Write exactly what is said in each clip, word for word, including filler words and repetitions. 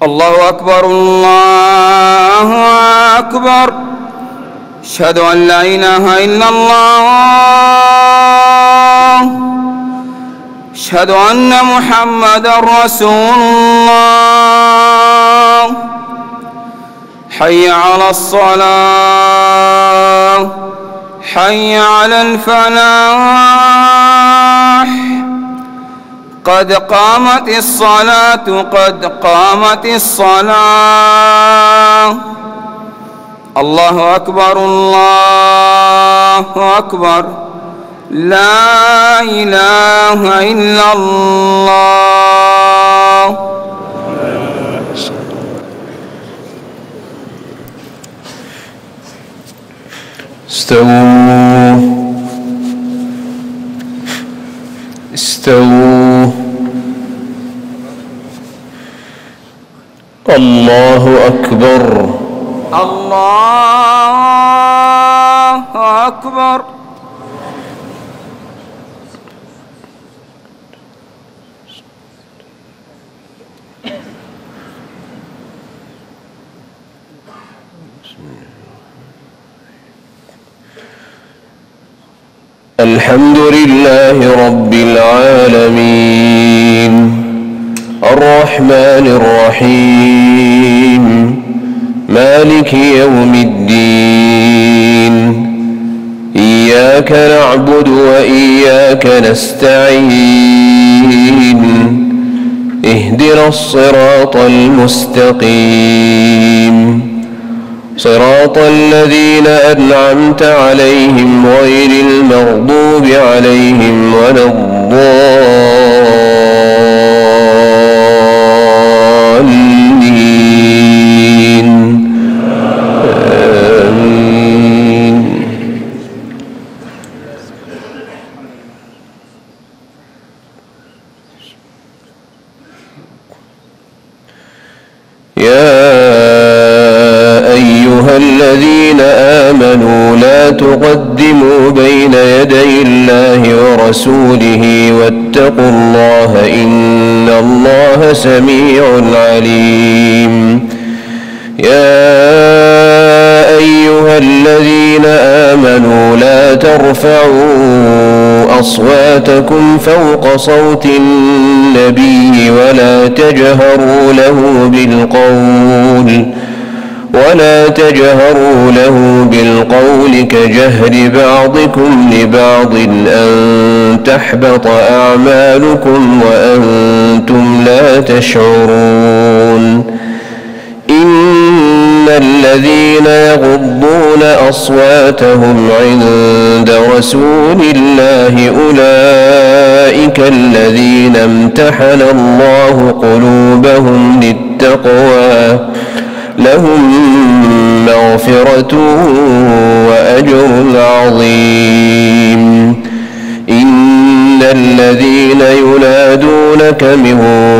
الله أكبر الله أكبر. أشهد أن لا إله إلا الله. أشهد أن محمدا رسول الله. حي على الصلاة، حي على الفلاح، قد قامت الصلاة، قد قامت الصلاة. الله أكبر الله أكبر. لا إله إلا الله. استووا استووا. الله أكبر الله أكبر. الحمد لله رب العالمين الرحمن الرحيم مالك يوم الدين. إياك نعبد وإياك نستعين. اهدنا الصراط المستقيم صراط الذين أنعمت عليهم غير المغضوب عليهم ولا الضالين. آمين. يا أيها الذين آمنوا لا تقدموا بين يدي الله ورسوله واتقوا الله إن الله سميع عليم. يا أيها الذين آمنوا لا ترفعوا أصواتكم فوق صوت النبي ولا تجهروا له بالقول ولا تجهروا له بالقول كجهر بعضكم لبعض أن تحبط أعمالكم وأنتم لا تشعرون. إن الذين يغضون أصواتهم عند رسول الله أولئك الذين امتحن الله قلوبهم للتقوى لهم مغفرة وأجر عظيم. إن الذين ينادونك من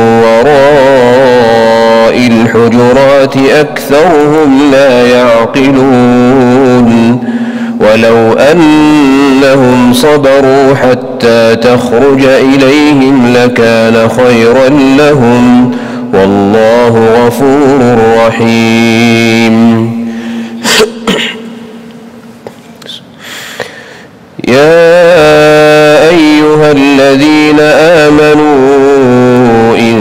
وراء الحجرات أكثرهم لا يعقلون. ولو أنهم صبروا حتى تخرج إليهم لكان خيرا لهم والله غفور رحيم. يا أيها الذين آمنوا إن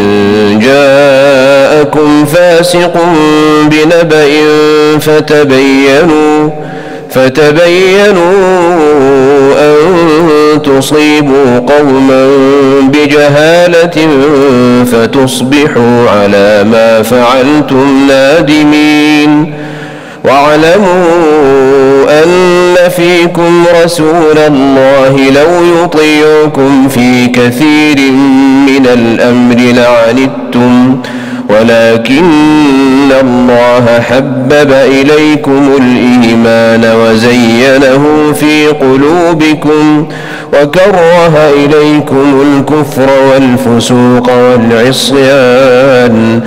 جاءكم فاسق بنبأ فتبينوا فتبينوا أن تصيبوا قوما بجهالة فتصبحوا على ما فعلتم نادمين. واعلموا أن فيكم رسول الله لو يطيعكم في كثير من الأمر لعنتم ولكن الله حبب إليكم الإيمان وزينه في قلوبكم وكره إليكم الكفر والفسوق والعصيان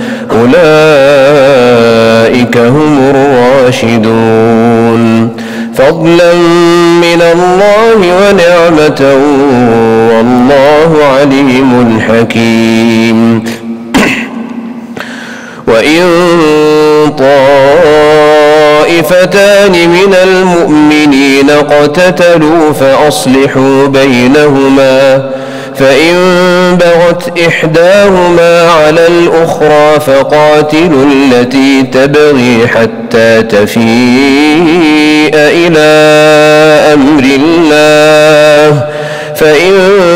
أولئك هم الراشدون. فضلا من الله ونعمة والله عليم حكيم. وإن طائفتان من المؤمنين اقتتلوا فأصلحوا بينهما فإن بغت إحداهما على الأخرى فقاتلوا التي تبغي حتى تفيء إلى أمر الله فإن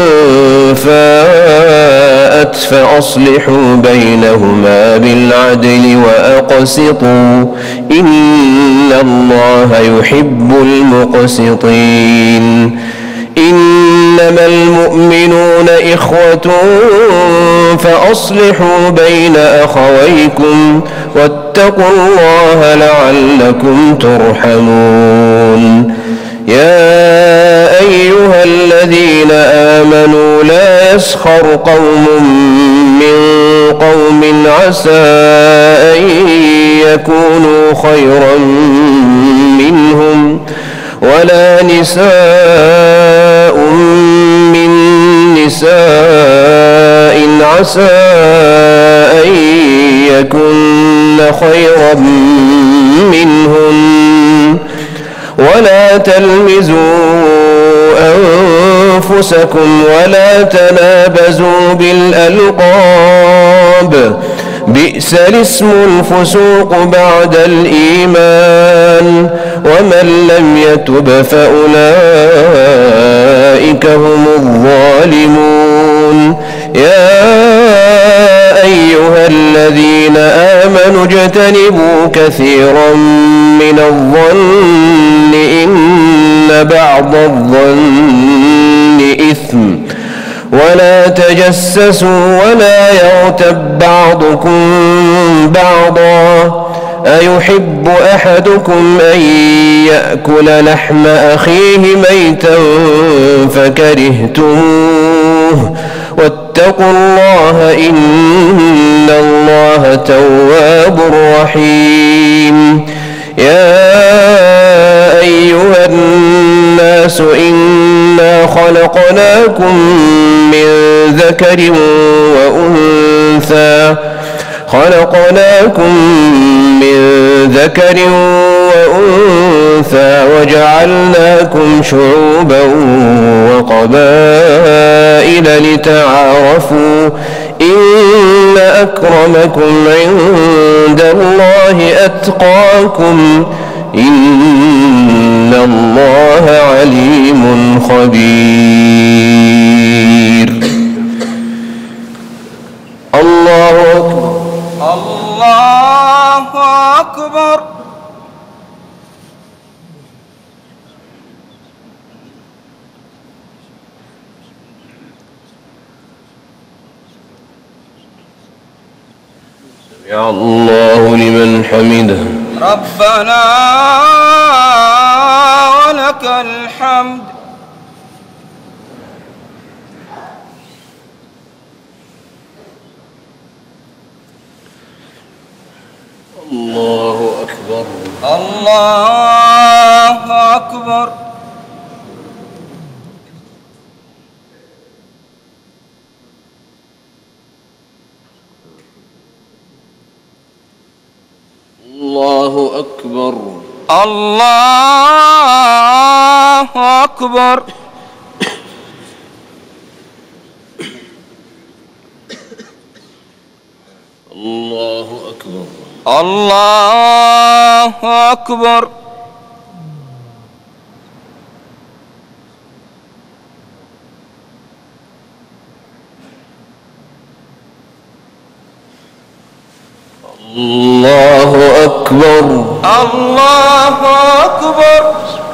فاءت فأصلحوا بينهما بالعدل وأقسطوا إن الله يحب المقسطين إنما المؤمنون إخوة فأصلحوا بين أخويكم واتقوا الله لعلكم ترحمون يا أيها الذين آمنوا لا يسخر قوم من قوم عسى أن يكونوا خيرا منهم ولا نساء من نساء عسى أن يكن خيرا منهن ولا تلمزوا أنفسكم ولا تنابزوا بالألقاب بئس الاسم الفسوق بعد الإيمان ومن لم يتب فأولئك هم الظالمون يا أيها الذين آمنوا اجتنبوا كثيرا من الظن إن بعض الظن إثم ولا تجسسوا ولا يغتب بعضكم بعضا أيحب أحدكم أن يأكل لحم أخيه ميتا فكرهتموه واتقوا الله إن الله تواب رحيم يا أيها الناس إنا خلقناكم من ذكر وأنثى خلقناكم من ذكر وأنثى وجعلناكم شعوبا وقبائل لتعارفوا إن أكرمكم عند الله أتقاكم إن الله عليم خبير الله أكبر الله أكبر سمع الله لمن حمده ربنا ولك الحمد الله أكبر الله أكبر الله أكبر الله أكبر الله أكبر الله أكبر الله أكبر الله أكبر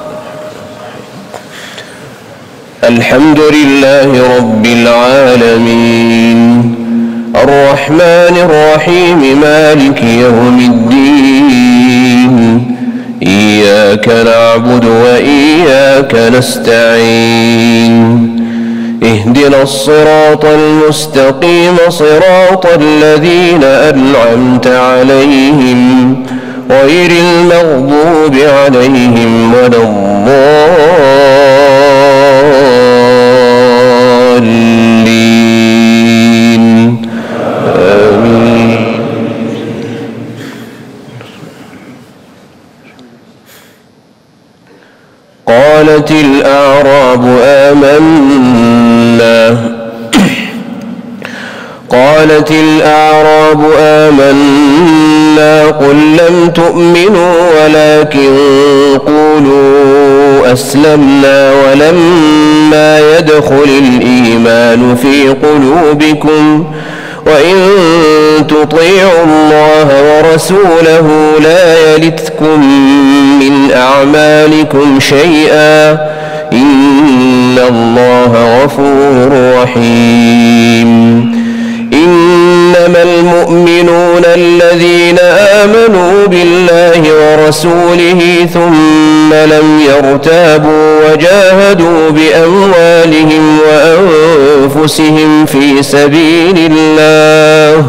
الحمد لله رب العالمين الرحمن الرحيم مالك يوم الدين إياك نعبد وإياك نستعين اهدنا الصراط المستقيم صراط الذين أنعمت عليهم غير المغضوب عليهم ولا الضالين آمين قالت الأعراب آمنا قالت الأعراب آمنا قل لم تؤمنوا ولكن قولوا أسلمنا ولما يدخل الإيمان في قلوبكم وإن تطيعوا الله ورسوله لا يلتكم من أعمالكم شيئا إن الله غفور رحيم إنما المؤمنون الذين آمنوا بالله ورسوله ثم لم يرتابوا وجاهدوا بأموالهم وأنفسهم في سبيل الله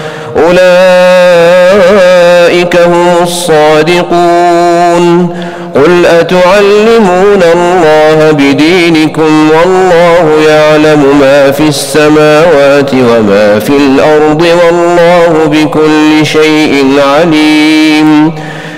أولئك هم الصادقون قل أتعلمون الله بدينكم والله يعلم ما في السماوات وما في الأرض والله بكل شيء عليم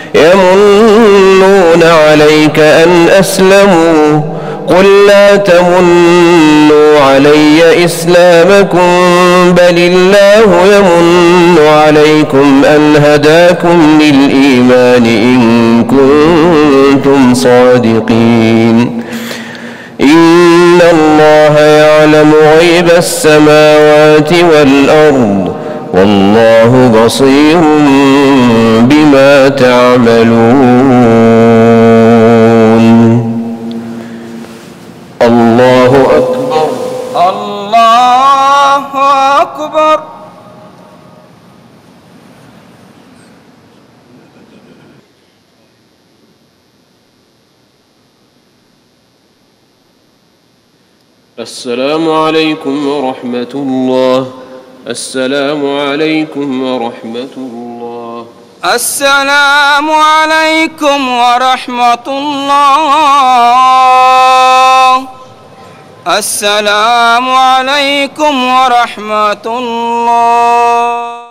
يمنون عليك أن أسلموا قل لا تمنوا علي إسلامكم بل الله يمن عليكم أن هداكم للإيمان إن كنتم صادقين إن الله يعلم غيب السماوات والأرض والله بصير بما تعملون الله أكبر الله أكبر. السلام عليكم ورحمة الله. السلام عليكم ورحمة الله. السلام عليكم ورحمة الله. السلام عليكم ورحمة الله.